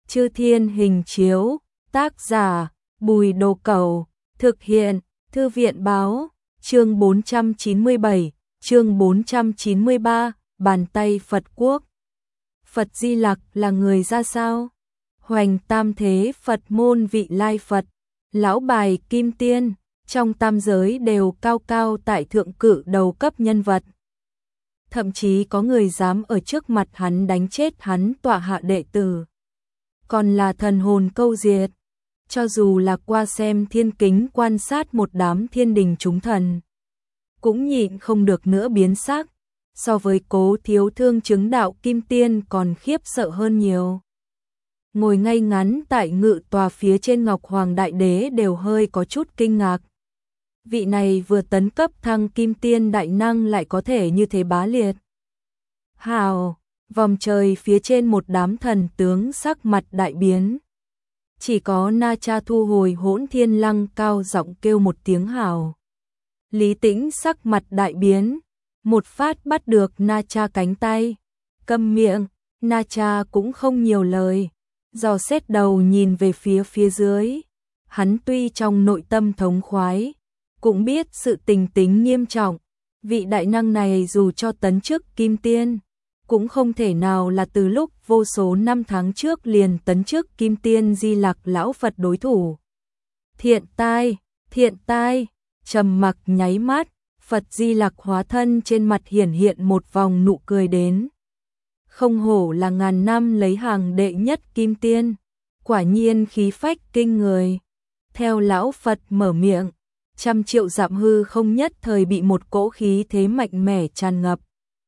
Chư Thiên Hình Chiếu, tác giả Bùi Đồ Cẩu, thực hiện Thư viện Báo, chương 497, chương 493, bàn tay Phật Quốc. Phật Di Lặc là người ra sao? Hoành tam thế Phật môn vị lai Phật, lão bài Kim Tiên, trong tam giới đều cao cao tại thượng cử đầu cấp nhân vật. Thậm chí có người dám ở trước mặt hắn đánh chết hắn tọa hạ đệ tử. Còn là thần hồn câu diệt, cho dù là qua xem thiên kính quan sát một đám thiên đình chúng thần, cũng nhịn không được nữa biến sắc, so với Cố Thiếu Thương chứng đạo Kim Tiên còn khiếp sợ hơn nhiều. Ngồi ngay ngắn tại ngự tòa phía trên Ngọc Hoàng Đại Đế đều hơi có chút kinh ngạc. Vị này vừa tấn cấp thăng Kim Tiên đại năng lại có thể như thế bá liệt. Hào, vòng trời phía trên một đám thần tướng sắc mặt đại biến. Chỉ có Na Cha thu hồi Hỗn Thiên Lăng cao giọng kêu một tiếng hào. Lý Tĩnh sắc mặt đại biến, một phát bắt được Na Cha cánh tay. Câm miệng, Na Cha cũng không nhiều lời, dò xét đầu nhìn về phía dưới. Hắn tuy trong nội tâm thống khoái, cũng biết sự tình tính nghiêm trọng. Vị đại năng này dù cho tấn chức Kim Tiên, cũng không thể nào là từ lúc vô số năm tháng trước liền tấn chức Kim Tiên Di Lặc lão Phật đối thủ. Thiện tai, trầm mặc nháy mắt, Phật Di Lặc hóa thân trên mặt hiển hiện một vòng nụ cười đến. Không hổ là ngàn năm lấy hàng đệ nhất Kim Tiên, quả nhiên khí phách kinh người. Theo lão Phật mở miệng, 100 triệu dặm hư không nhất thời bị một cỗ khí thế mạnh mẽ tràn ngập.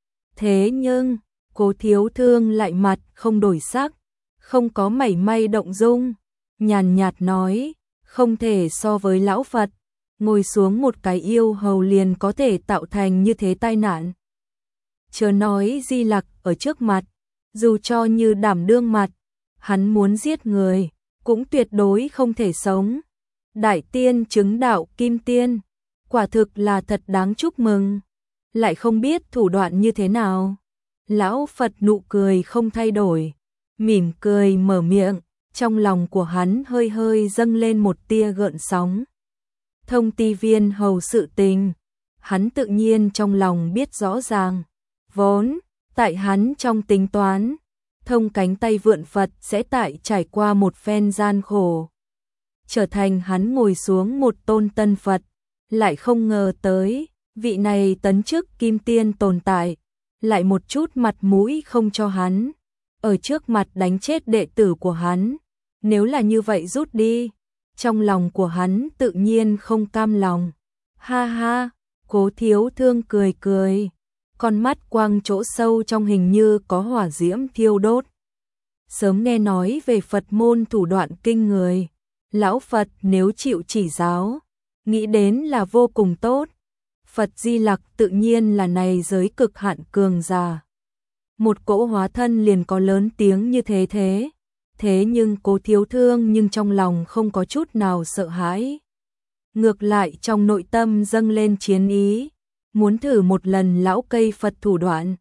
Thế nhưng, Cố Thiếu Thương lại mặt không đổi sắc, không có mảy may động dung, nhàn nhạt nói, không thể so với lão Phật, ngồi xuống một cái yêu hầu liền có thể tạo thành như thế tai nạn. Chớ nói Di Lặc ở trước mặt, dù cho như đảm đương mặt, hắn muốn giết người, cũng tuyệt đối không thể sống. Đại tiên chứng đạo Kim Tiên, quả thực là thật đáng chúc mừng, lại không biết thủ đoạn như thế nào. Lão Phật nụ cười không thay đổi, mỉm cười mở miệng, trong lòng của hắn hơi hơi dâng lên một tia gợn sóng. Thông ti viên hầu sự tình, hắn tự nhiên trong lòng biết rõ ràng, vốn, tại hắn trong tính toán, thông cánh tay vượn Phật sẽ tại trải qua một phen gian khổ, trở thành hắn ngồi xuống một tôn tân Phật, lại không ngờ tới, vị này tấn chức Kim Tiên tồn tại, lại một chút mặt mũi không cho hắn, ở trước mặt đánh chết đệ tử của hắn, nếu là như vậy rút đi, trong lòng của hắn tự nhiên không cam lòng. Ha ha, Cố Thiếu Thương cười cười, con mắt quang chỗ sâu trong hình như có hỏa diễm thiêu đốt. Sớm nghe nói về Phật môn thủ đoạn kinh người, lão Phật nếu chịu chỉ giáo, nghĩ đến là vô cùng tốt. Phật Di Lặc tự nhiên là này giới cực hạn cường giả. Một cỗ hóa thân liền có lớn tiếng như thế. Thế nhưng Cố Thiếu Thương nhưng trong lòng không có chút nào sợ hãi. Ngược lại trong nội tâm dâng lên chiến ý, muốn thử một lần lão cây Phật thủ đoạn.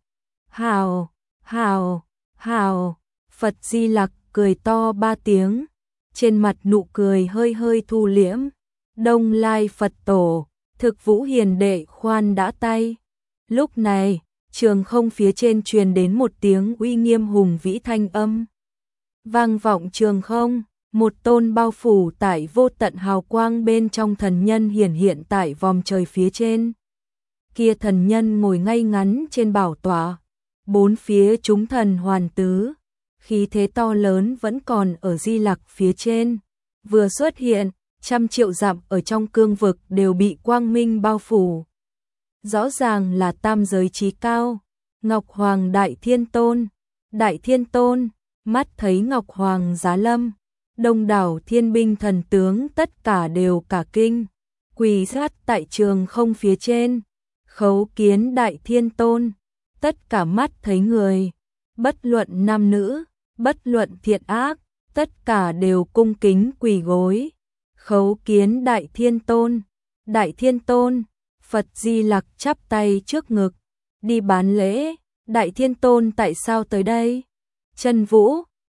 Hào, Phật Di Lặc cười to 3 tiếng, trên mặt nụ cười hơi hơi thu liễm. Đông Lai Phật Tổ, Thực Vũ Hiền Đệ khoan đã tay. Lúc này, trường không phía trên truyền đến một tiếng uy nghiêm hùng vĩ thanh âm. Vang vọng trường không, một tôn bao phủ tại vô tận hào quang bên trong thần nhân hiển hiện tại vòng trời phía trên. Kia thần nhân ngồi ngay ngắn trên bảo tọa, bốn phía chúng thần hoàn tứ, khí thế to lớn vẫn còn ở Di Lặc phía trên, vừa xuất hiện, 100 triệu dặm ở trong cương vực đều bị quang minh bao phủ. Rõ ràng là tam giới chí cao, Ngọc Hoàng Đại Thiên Tôn, mắt thấy Ngọc Hoàng giá lâm, đông đảo thiên binh thần tướng tất cả đều cả kinh, quỳ sát tại trường không phía trên, khấu kiến Đại Thiên Tôn, tất cả mắt thấy người, bất luận nam nữ, bất luận thiện ác, tất cả đều cung kính quỳ gối. Khấu kiến Đại Thiên Tôn, Phật Di Lặc chắp tay trước ngực, đi bán lễ. Đại Thiên Tôn tại sao tới đây? Chân Vũ,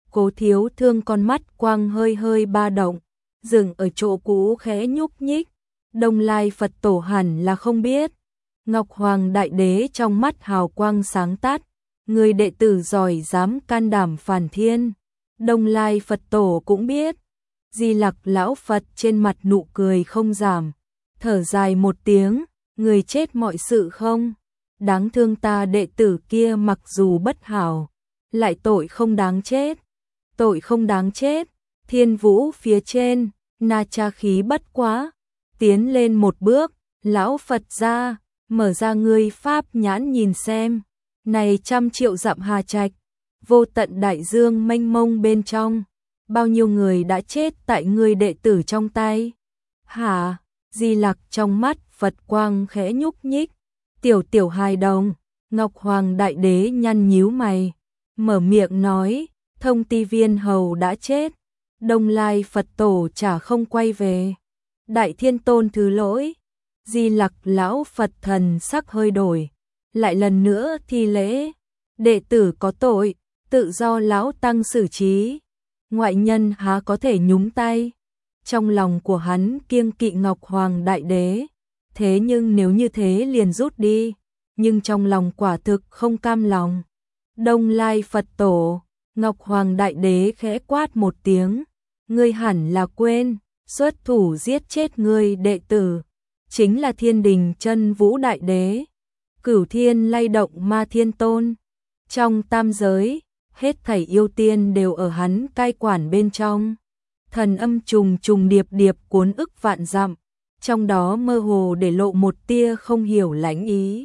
Cố Thiếu Thương con mắt quang hơi hơi ba động, dừng ở chỗ cũ khẽ nhúc nhích. Đông Lai Phật Tổ hẳn là không biết. Ngọc Hoàng Đại Đế trong mắt hào quang sáng tắt, người đệ tử giỏi dám can đảm phản thiên. Đông Lai Phật Tổ cũng biết. Di Lặc lão Phật trên mặt nụ cười không giảm, thở dài một tiếng, người chết mọi sự không. Đáng thương ta đệ tử kia mặc dù bất hảo, lại tội không đáng chết. Tội không đáng chết. Thiên Vũ phía trên, Na Cha khí bất quá, tiến lên một bước, lão Phật ra, mở ra ngươi pháp nhãn nhìn xem. Này 100 triệu dặm Hà Trạch, vô tận đại dương mênh mông bên trong, bao nhiêu người đã chết tại ngươi đệ tử trong tay. Hả? Di Lặc trong mắt Phật quang khẽ nhúc nhích. Tiểu hài đồng. Ngọc Hoàng Đại Đế nhăn nhíu mày, mở miệng nói, Thông Ti Viên hầu đã chết. Đông Lai Phật Tổ chả không quay về. Đại Thiên Tôn thứ lỗi. Di Lặc lão Phật thần sắc hơi đổi, lại lần nữa thi lễ. Đệ tử có tội, tự do lão tăng xử trí, ngoại nhân há có thể nhúng tay. Trong lòng của hắn kiêng kỵ Ngọc Hoàng Đại Đế, thế nhưng nếu như thế liền rút đi, nhưng trong lòng quả thực không cam lòng. Đông Lai Phật Tổ, Ngọc Hoàng Đại Đế khẽ quát một tiếng, ngươi hẳn là quên, xuất thủ giết chết ngươi đệ tử, chính là Thiên Đình Chân Vũ Đại Đế, Cửu Thiên lay động Ma Thiên Tôn. Trong tam giới, hết thảy yêu tiên đều ở hắn cai quản bên trong. Thần âm trùng trùng điệp điệp cuốn ức vạn dặm, trong đó mơ hồ để lộ một tia không hiểu lãnh ý,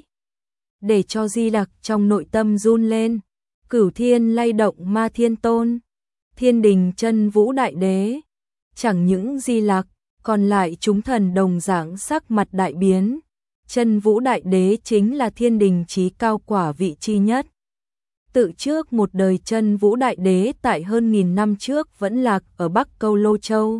để cho Di Lặc trong nội tâm run lên. Cửu Thiên lay động Ma Thiên Tôn, Thiên Đình Chân Vũ Đại Đế, chẳng những Di Lặc, còn lại chúng thần đồng dạng sắc mặt đại biến. Chân Vũ Đại Đế chính là thiên đình chí cao quả vị chi nhất. Tự trước một đời Chân Vũ Đại Đế tại hơn 1000 năm trước vẫn lạc ở Bắc Câu Lô Châu,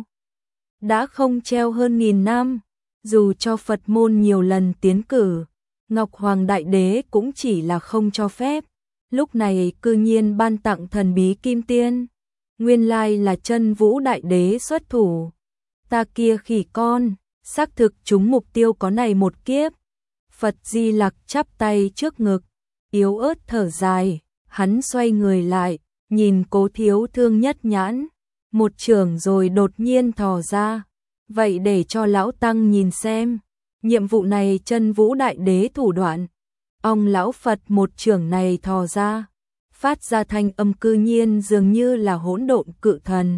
đã không treo hơn 1000 năm, dù cho Phật môn nhiều lần tiến cử, Ngọc Hoàng Đại Đế cũng chỉ là không cho phép. Lúc này cư nhiên ban tặng thần bí kim tiên, nguyên lai là Chân Vũ Đại Đế xuất thủ. Ta kia khỉ con, xác thực chúng mục tiêu có này một kiếp. Phật Di Lặc chắp tay trước ngực, yếu ớt thở dài, hắn xoay người lại, nhìn Cố Thiếu Thương nhất nhãn, một trường rồi đột nhiên thò ra. Vậy để cho lão tăng nhìn xem, nhiệm vụ này Chân Vũ Đại Đế thủ đoạn. Ông lão Phật một trường này thò ra, phát ra thanh âm cư nhiên dường như là hỗn độn cự thần.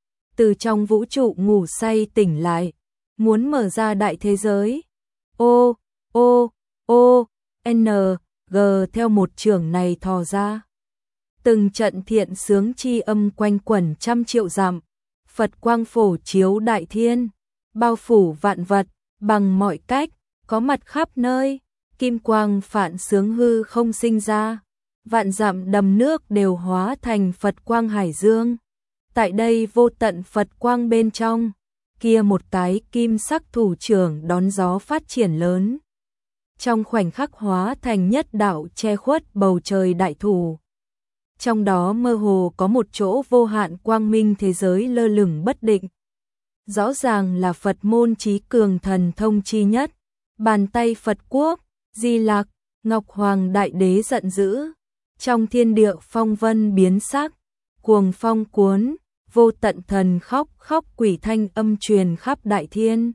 Từ trong vũ trụ ngủ say tỉnh lại, muốn mở ra đại thế giới. Ô, ô, ô, n, g theo một trường này thò ra. Từng trận thiện sướng chi âm quanh quẩn 100 triệu dặm, Phật quang phổ chiếu đại thiên, bao phủ vạn vật, bằng mọi cách, có mặt khắp nơi, kim quang phản sướng hư không sinh ra, vạn dặm đầm nước đều hóa thành Phật quang hải dương. Tại đây vô tận Phật quang bên trong, kia một cái kim sắc thủ trưởng đón gió phát triển lớn. Trong khoảnh khắc hóa thành nhất đạo che khuất bầu trời đại thủ. Trong đó mơ hồ có một chỗ vô hạn quang minh thế giới lơ lửng bất định. Rõ ràng là Phật môn chí cường thần thông chi nhất. Bàn tay Phật quốc, Di Lặc, Ngọc Hoàng Đại Đế giận dữ. Trong thiên địa phong vân biến sắc, cuồng phong cuốn, vô tận thần khóc quỷ thanh âm truyền khắp đại thiên.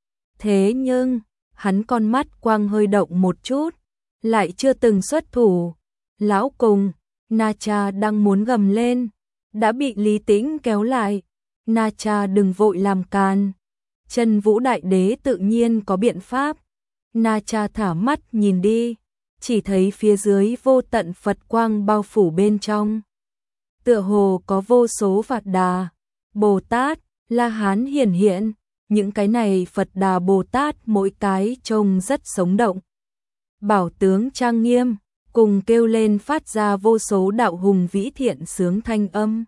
Thế nhưng, hắn con mắt quang hơi động một chút, lại chưa từng xuất thủ. Lão cùng, Na Cha đang muốn gầm lên, đã bị Lý Tĩnh kéo lại. Na Cha đừng vội làm càn. Chân Vũ Đại Đế tự nhiên có biện pháp. Na Cha thả mắt nhìn đi, chỉ thấy phía dưới vô tận Phật quang bao phủ bên trong. Tựa hồ có vô số Phật Đà, Bồ Tát, La Hán hiển hiện, những cái này Phật Đà Bồ Tát mỗi cái trông rất sống động. Bảo tướng trang nghiêm, cùng kêu lên phát ra vô số đạo hùng vĩ thiện sướng thanh âm.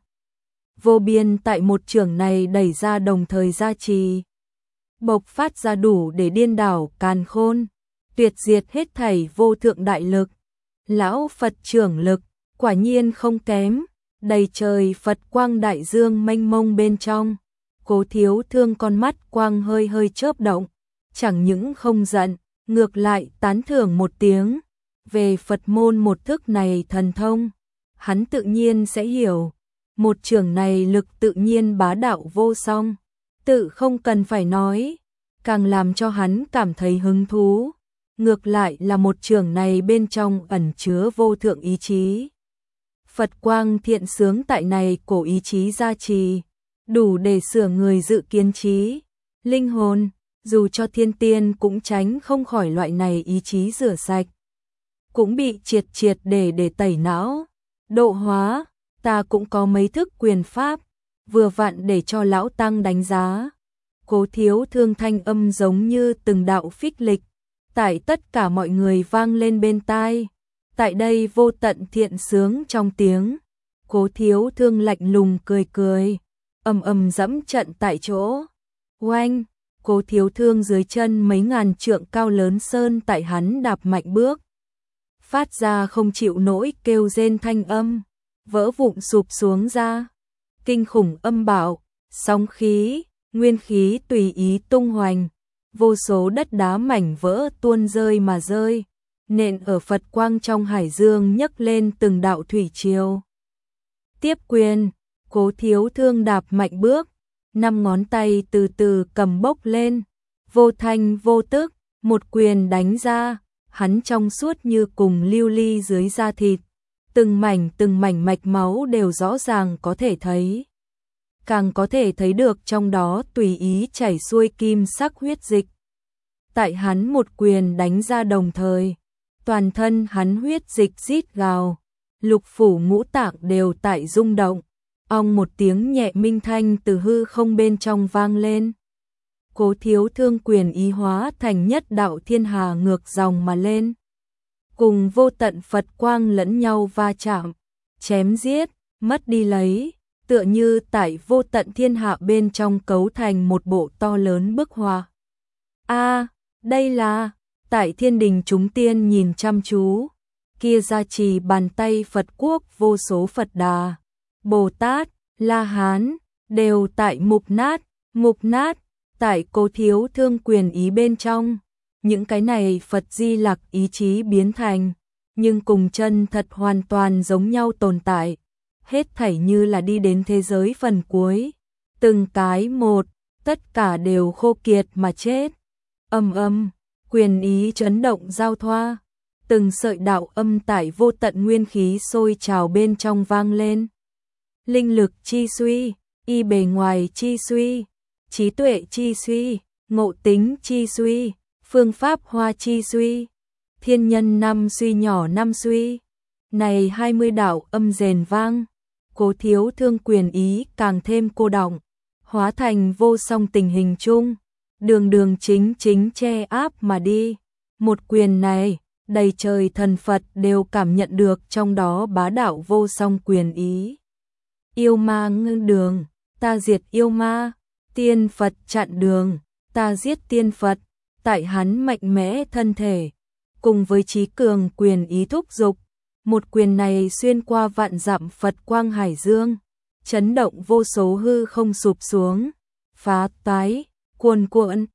Vô biên tại một trường này đẩy ra đồng thời gia trì, bộc phát ra đủ để điên đảo càn khôn, tuyệt diệt hết thảy vô thượng đại lực. Lão Phật trưởng lực, quả nhiên không kém, đầy trời Phật quang đại dương mênh mông bên trong. Cố Thiếu Thương con mắt quang hơi hơi chớp động, chẳng những không giận, ngược lại tán thưởng một tiếng. Về Phật môn một thức này thần thông, hắn tự nhiên sẽ hiểu. Một trường này lực tự nhiên bá đạo vô song, tự không cần phải nói, càng làm cho hắn cảm thấy hứng thú. Ngược lại là một trường này bên trong ẩn chứa vô thượng ý chí. Phật quang thiện sướng tại này cổ ý chí gia trì, đủ để sửa người dự kiến trí, linh hồn, dù cho thiên tiên cũng tránh không khỏi loại này ý chí rửa sạch. Cũng bị triệt triệt để tẩy não, độ hóa. Ta cũng có mấy thức quyền pháp, vừa vặn để cho lão tăng đánh giá. Cố Thiếu Thương thanh âm giống như từng đạo phích lịch, tại tất cả mọi người vang lên bên tai. Tại đây vô tận thiện sướng trong tiếng. Cố Thiếu Thương lạnh lùng cười cười, dẫm trận tại chỗ. Oanh, Cố Thiếu Thương dưới chân mấy ngàn trượng cao lớn sơn tại hắn đạp mạnh bước, phát ra không chịu nổi kêu rên thanh âm, vỡ vụn sụp xuống ra. Kinh khủng âm bạo, sóng khí, nguyên khí tùy ý tung hoành, vô số đất đá mảnh vỡ tuôn rơi mà rơi, nện ở Phật quang trong hải dương nhấc lên từng đạo thủy triều. Tiếp quyền, Cố Thiếu Thương đạp mạnh bước, 5 ngón tay từ từ cầm bốc lên, vô thanh vô tức, một quyền đánh ra, hắn trong suốt như cùng lưu ly dưới da thịt, từng mảnh mạch máu đều rõ ràng có thể thấy. Càng có thể thấy được trong đó tùy ý chảy xuôi kim sắc huyết dịch. Tại hắn một quyền đánh ra đồng thời, toàn thân hắn huyết dịch rít gào, lục phủ ngũ tạng đều tại rung động. Ong một tiếng nhẹ minh thanh từ hư không bên trong vang lên. Cố Thiếu Thương quyền ý hóa thành nhất đạo thiên hà ngược dòng mà lên, cùng vô tận Phật quang lẫn nhau va chạm, chém giết, mất đi lấy, tựa như tại vô tận thiên hạ bên trong cấu thành một bộ to lớn bức họa. Đây là, tại thiên đình chúng tiên nhìn chăm chú, kia gia trì bàn tay Phật quốc vô số Phật Đà, Bồ Tát, La Hán, đều tại mục nát, tại Cố Thiếu Thương quyền ý bên trong. Những cái này Phật Di Lặc ý chí biến thành, nhưng cùng chân thật hoàn toàn giống nhau tồn tại, hết thảy như là đi đến thế giới phần cuối, từng cái một, tất cả đều khô kiệt mà chết. Quyền ý chấn động giao thoa, từng sợi đạo âm tại vô tận nguyên khí sôi trào bên trong vang lên. Linh lực chi suy, y bề ngoài chi suy, trí tuệ chi suy, ngộ tính chi suy, phương pháp hoa chi suy, thiên nhân năm suy nhỏ năm suy. Này 20 đạo âm rền vang, Cố Thiếu Thương quyền ý càng thêm cô đọng, hóa thành vô song tình hình chung, đường chính che áp mà đi. Một quyền này, đầy trời thần Phật đều cảm nhận được trong đó bá đạo vô song quyền ý. Yêu ma ngưng đường, ta diệt yêu ma, tiên Phật chặn đường, ta giết tiên Phật. Tại hắn mạnh mẽ thân thể, cùng với trí cường quyền ý thúc dục, một quyền này xuyên qua vạn dặm Phật quang hải dương, chấn động vô số hư không sụp xuống, phá toái, cuồn cuộn.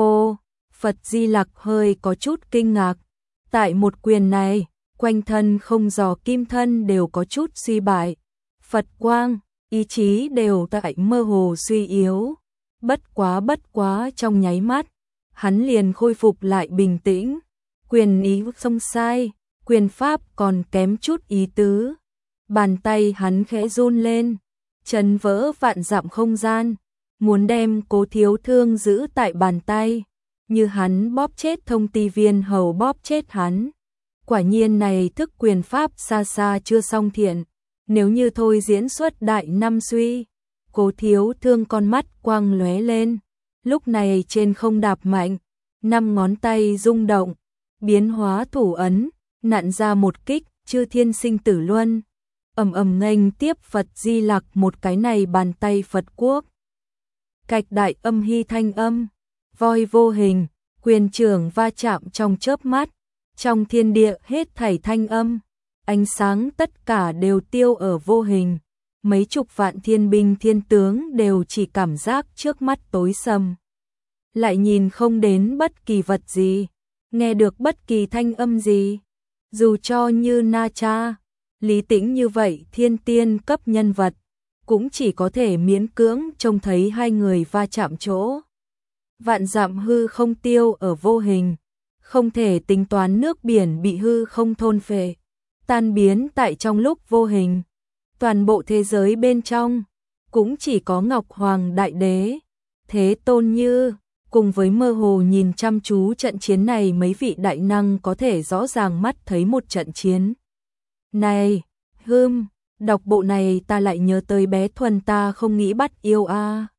Phật Di Lặc hơi có chút kinh ngạc. Tại một quyền này, quanh thân không giò kim thân đều có chút suy bại, Phật quang, ý chí đều tại mơ hồ suy yếu. Bất quá trong nháy mắt, hắn liền khôi phục lại bình tĩnh, quyền ý không sai, quyền pháp còn kém chút ý tứ. Bàn tay hắn khẽ run lên, chấn vỡ vạn dặm không gian, muốn đem Cố Thiếu Thương giữ tại bàn tay, như hắn bóp chết Thông Ti Viên hầu bóp chết hắn. Quả nhiên này thức quyền pháp xa xa chưa xong thiện, nếu như thôi diễn xuất đại năm suy. Cố Thiếu Thương con mắt quang lóe lên, lúc này trên không đạp mạnh, 5 ngón tay rung động, biến hóa thủ ấn, nặn ra một kích chư thiên sinh tử luân, nghênh tiếp Phật Di Lặc một cái này bàn tay Phật quốc. Cạch đại âm hy thanh âm, voi vô hình, quyền trưởng va chạm trong chớp mắt, trong thiên địa hết thảy thanh âm, ánh sáng tất cả đều tiêu ở vô hình, mấy chục vạn thiên binh thiên tướng đều chỉ cảm giác trước mắt tối sầm. Lại nhìn không đến bất kỳ vật gì, nghe được bất kỳ thanh âm gì. Dù cho như Na Cha, Lý Tĩnh như vậy thiên tiên cấp nhân vật, cũng chỉ có thể miễn cưỡng trông thấy hai người va chạm chỗ. Vạn dặm hư không tiêu ở vô hình, không thể tính toán nước biển bị hư không thôn phệ, tan biến tại trong lúc vô hình. Toàn bộ thế giới bên trong, cũng chỉ có Ngọc Hoàng Đại Đế, Thế Tôn Như, cùng với mơ hồ nhìn chăm chú trận chiến này mấy vị đại năng có thể rõ ràng mắt thấy một trận chiến. Này, đọc bộ này ta lại nhớ tới bé Thuần ta không nghĩ bắt yêu a.